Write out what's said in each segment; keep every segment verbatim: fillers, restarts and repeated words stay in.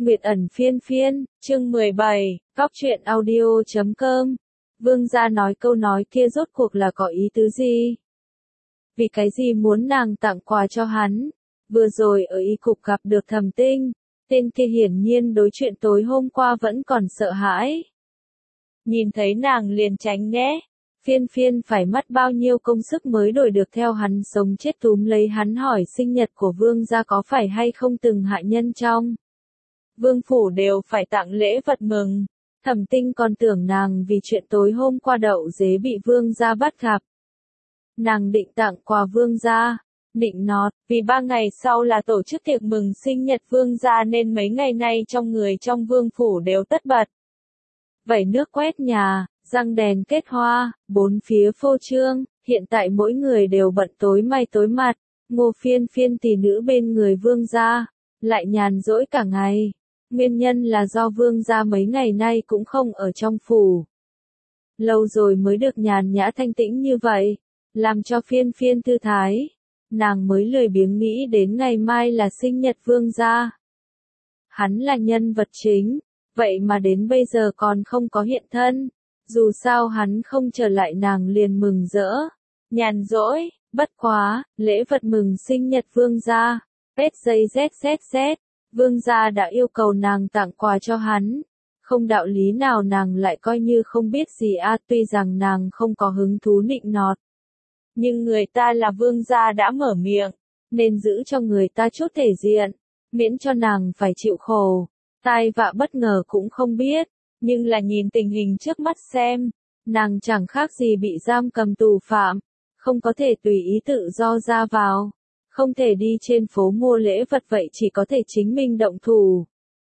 Nguyệt ẩn phiên phiên, chương mười bảy, cóc truyện audio chấm com. Vương gia nói câu nói kia rốt cuộc là có ý tứ gì? Vì cái gì muốn nàng tặng quà cho hắn? Vừa rồi ở y cục gặp được Thẩm Tinh, tên kia hiển nhiên đối chuyện tối hôm qua vẫn còn sợ hãi. Nhìn thấy nàng liền tránh né, phiên phiên phải mất bao nhiêu công sức mới đổi được theo hắn sống chết túm lấy hắn hỏi sinh nhật của vương gia có phải hay không từng hạ nhân trong vương phủ đều phải tặng lễ vật mừng. Thẩm Tinh còn tưởng nàng vì chuyện tối hôm qua đậu dế bị vương gia bắt gặp. Nàng định tặng quà vương gia, định nọt, vì ba ngày sau là tổ chức tiệc mừng sinh nhật vương gia nên mấy ngày nay trong người trong vương phủ đều tất bật. Vẩy nước quét nhà, răng đèn kết hoa, bốn phía phô trương, hiện tại mỗi người đều bận tối may tối mặt, Ngô phiên phiên tỷ nữ bên người vương gia, lại nhàn rỗi cả ngày. Nguyên nhân là do vương gia mấy ngày nay cũng không ở trong phủ. Lâu rồi mới được nhàn nhã thanh tĩnh như vậy, làm cho phiên phiên thư thái. Nàng mới lười biếng nghĩ đến ngày mai là sinh nhật vương gia. Hắn là nhân vật chính, vậy mà đến bây giờ còn không có hiện thân. Dù sao hắn không trở lại nàng liền mừng rỡ. Nhàn rỗi, bất quá, lễ vật mừng sinh nhật vương gia. Pét dây zzzz. Vương gia đã yêu cầu nàng tặng quà cho hắn. Không đạo lý nào nàng lại coi như không biết gì a, tuy rằng nàng không có hứng thú nịnh nọt. Nhưng người ta là vương gia đã mở miệng, nên giữ cho người ta chút thể diện, miễn cho nàng phải chịu khổ. Tai vạ bất ngờ cũng không biết, nhưng là nhìn tình hình trước mắt xem, nàng chẳng khác gì bị giam cầm tù phạm, không có thể tùy ý tự do ra vào. Không thể đi trên phố mua lễ vật vậy chỉ có thể chính mình động thủ.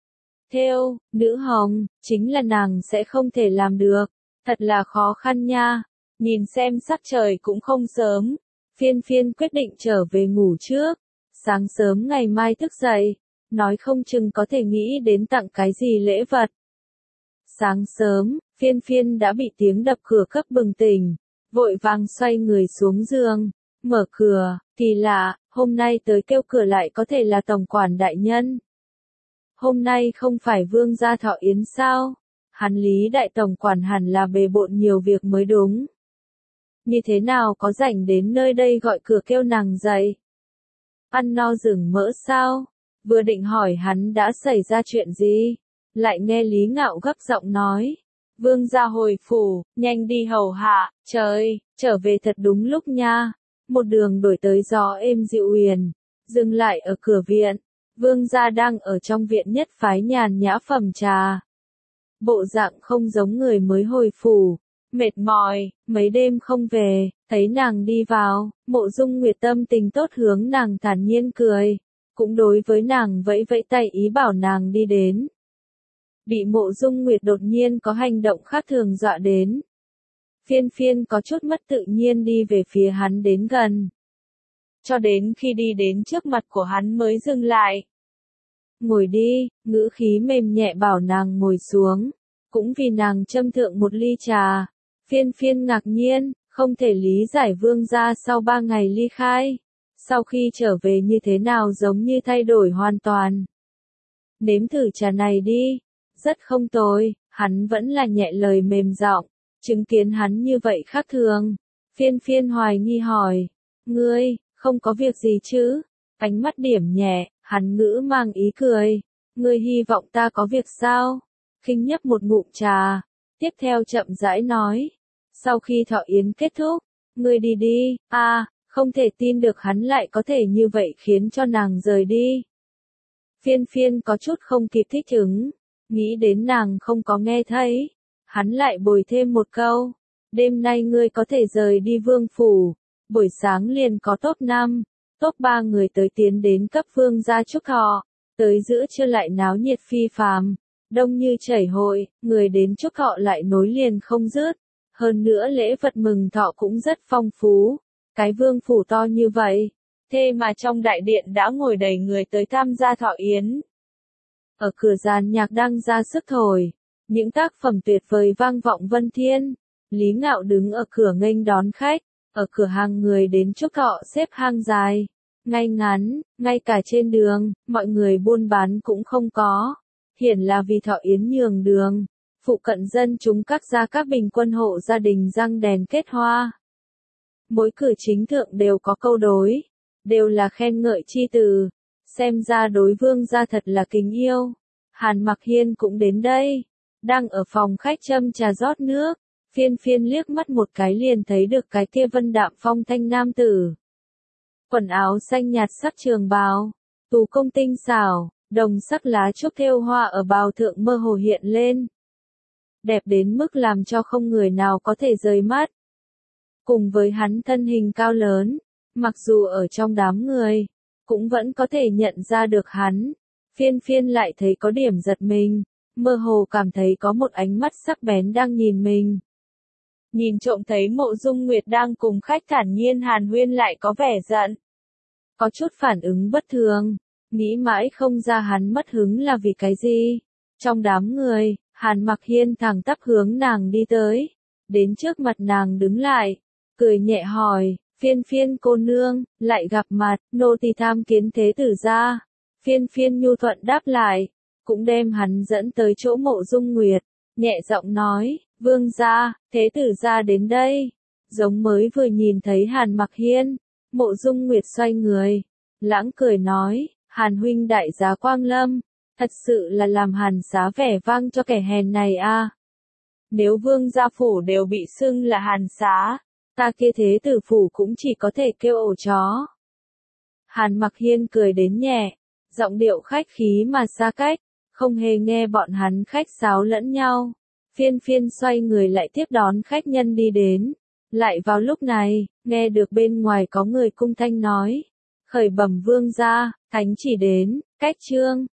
Theo, nữ hồng, chính là nàng sẽ không thể làm được. Thật là khó khăn nha. Nhìn xem sắc trời cũng không sớm. Phiên phiên quyết định trở về ngủ trước. Sáng sớm ngày mai thức dậy. Nói không chừng có thể nghĩ đến tặng cái gì lễ vật. Sáng sớm, phiên phiên đã bị tiếng đập cửa cấp bừng tỉnh. Vội vàng xoay người xuống giường. Mở cửa, kỳ lạ, hôm nay tới kêu cửa lại có thể là tổng quản đại nhân. Hôm nay không phải vương gia thọ yến sao? Hắn Lý đại tổng quản hẳn là bề bộn nhiều việc mới đúng. Như thế nào có rảnh đến nơi đây gọi cửa kêu nàng dậy? Ăn no rừng mỡ sao? Vừa định hỏi hắn đã xảy ra chuyện gì? Lại nghe Lý Ngạo gấp giọng nói. Vương gia hồi phủ, nhanh đi hầu hạ, trời, trở về thật đúng lúc nha. Một đường đổi tới gió êm dịu uyển, dừng lại ở cửa viện. Vương gia đang ở trong viện nhất phái nhàn nhã phẩm trà. Bộ dạng không giống người mới hồi phủ, mệt mỏi, mấy đêm không về, thấy nàng đi vào, Mộ Dung Nguyệt tâm tình tốt hướng nàng thản nhiên cười, cũng đối với nàng vẫy vẫy tay ý bảo nàng đi đến. Bị Mộ Dung Nguyệt đột nhiên có hành động khác thường dọa đến. Phiên phiên có chút mất tự nhiên đi về phía hắn đến gần. Cho đến khi đi đến trước mặt của hắn mới dừng lại. Ngồi đi, ngữ khí mềm nhẹ bảo nàng ngồi xuống. Cũng vì nàng châm thượng một ly trà. Phiên phiên ngạc nhiên, không thể lý giải vương gia sau ba ngày ly khai. Sau khi trở về như thế nào giống như thay đổi hoàn toàn. Nếm thử trà này đi. Rất không tồi, hắn vẫn là nhẹ lời mềm giọng. Chứng kiến hắn như vậy khác thường. Phiên phiên hoài nghi hỏi. Ngươi, không có việc gì chứ? Ánh mắt điểm nhẹ, hắn ngữ mang ý cười. Ngươi hy vọng ta có việc sao? Khinh nhấp một ngụm trà. Tiếp theo chậm rãi nói. Sau khi thọ yến kết thúc, ngươi đi đi. A, à, không thể tin được hắn lại có thể như vậy khiến cho nàng rời đi. Phiên phiên có chút không kịp thích ứng. Nghĩ đến nàng không có nghe thấy. Hắn lại bồi thêm một câu. Đêm nay ngươi có thể rời đi vương phủ. Buổi sáng liền có top năm, top ba người tới tiến đến cấp vương gia chúc thọ. Tới giữa trưa lại náo nhiệt phi phàm. Đông như chảy hội, người đến chúc thọ lại nối liền không dứt. Hơn nữa lễ vật mừng thọ cũng rất phong phú. Cái vương phủ to như vậy. Thế mà trong đại điện đã ngồi đầy người tới tham gia thọ yến. Ở cửa giàn nhạc đang ra sức thổi. Những tác phẩm tuyệt vời vang vọng vân thiên. Lý Ngạo đứng ở cửa nghênh đón khách. Ở cửa hàng người đến chúc thọ xếp hàng dài. Ngay ngắn, ngay cả trên đường, mọi người buôn bán cũng không có. hiển là vì Thọ Yến nhường đường, phụ cận dân chúng các gia các bình quân hộ gia đình răng đèn kết hoa. Mỗi cử chính thượng đều có câu đối, đều là khen ngợi chi từ, xem ra đối vương gia thật là kính yêu. Hàn Mặc Hiên cũng đến đây, đang ở phòng khách châm trà rót nước, phiên phiên liếc mắt một cái liền thấy được cái kia vân đạm phong thanh nam tử. Quần áo xanh nhạt sắc trường bào, tú công tinh xảo, đồng sắc lá trúc thêu hoa ở bào thượng mơ hồ hiện lên. Đẹp đến mức làm cho không người nào có thể rời mắt. Cùng với hắn thân hình cao lớn, mặc dù ở trong đám người, cũng vẫn có thể nhận ra được hắn. Phiên phiên lại thấy có điểm giật mình, mơ hồ cảm thấy có một ánh mắt sắc bén đang nhìn mình. Nhìn trộm thấy Mộ Dung Nguyệt đang cùng khách thản nhiên hàn huyên lại có vẻ giận. Có chút phản ứng bất thường, nghĩ mãi không ra hắn mất hứng là vì cái gì. Trong đám người, Hàn Mặc Hiên thẳng tắp hướng nàng đi tới, đến trước mặt nàng đứng lại, cười nhẹ hỏi, phiên phiên cô nương, lại gặp mặt, nô tỳ tham kiến thế tử gia. Phiên phiên nhu thuận đáp lại, cũng đem hắn dẫn tới chỗ Mộ Dung Nguyệt, nhẹ giọng nói, vương gia, thế tử gia đến đây. Giống mới vừa nhìn thấy Hàn Mặc Hiên, Mộ Dung Nguyệt xoay người, lãng cười nói, Hàn huynh đại giá quang lâm, thật sự là làm Hàn xá vẻ vang cho kẻ hèn này a. Nếu vương gia phủ đều bị xưng là Hàn xá, ta kia thế tử phủ cũng chỉ có thể kêu ổ chó. Hàn Mặc Hiên cười đến nhẹ, giọng điệu khách khí mà xa cách, không hề nghe bọn hắn khách sáo lẫn nhau. Phiên phiên xoay người lại tiếp đón khách nhân đi đến. Lại vào lúc này, nghe được bên ngoài có người cung thanh nói. Khởi bẩm vương gia, thánh chỉ đến, cách trương.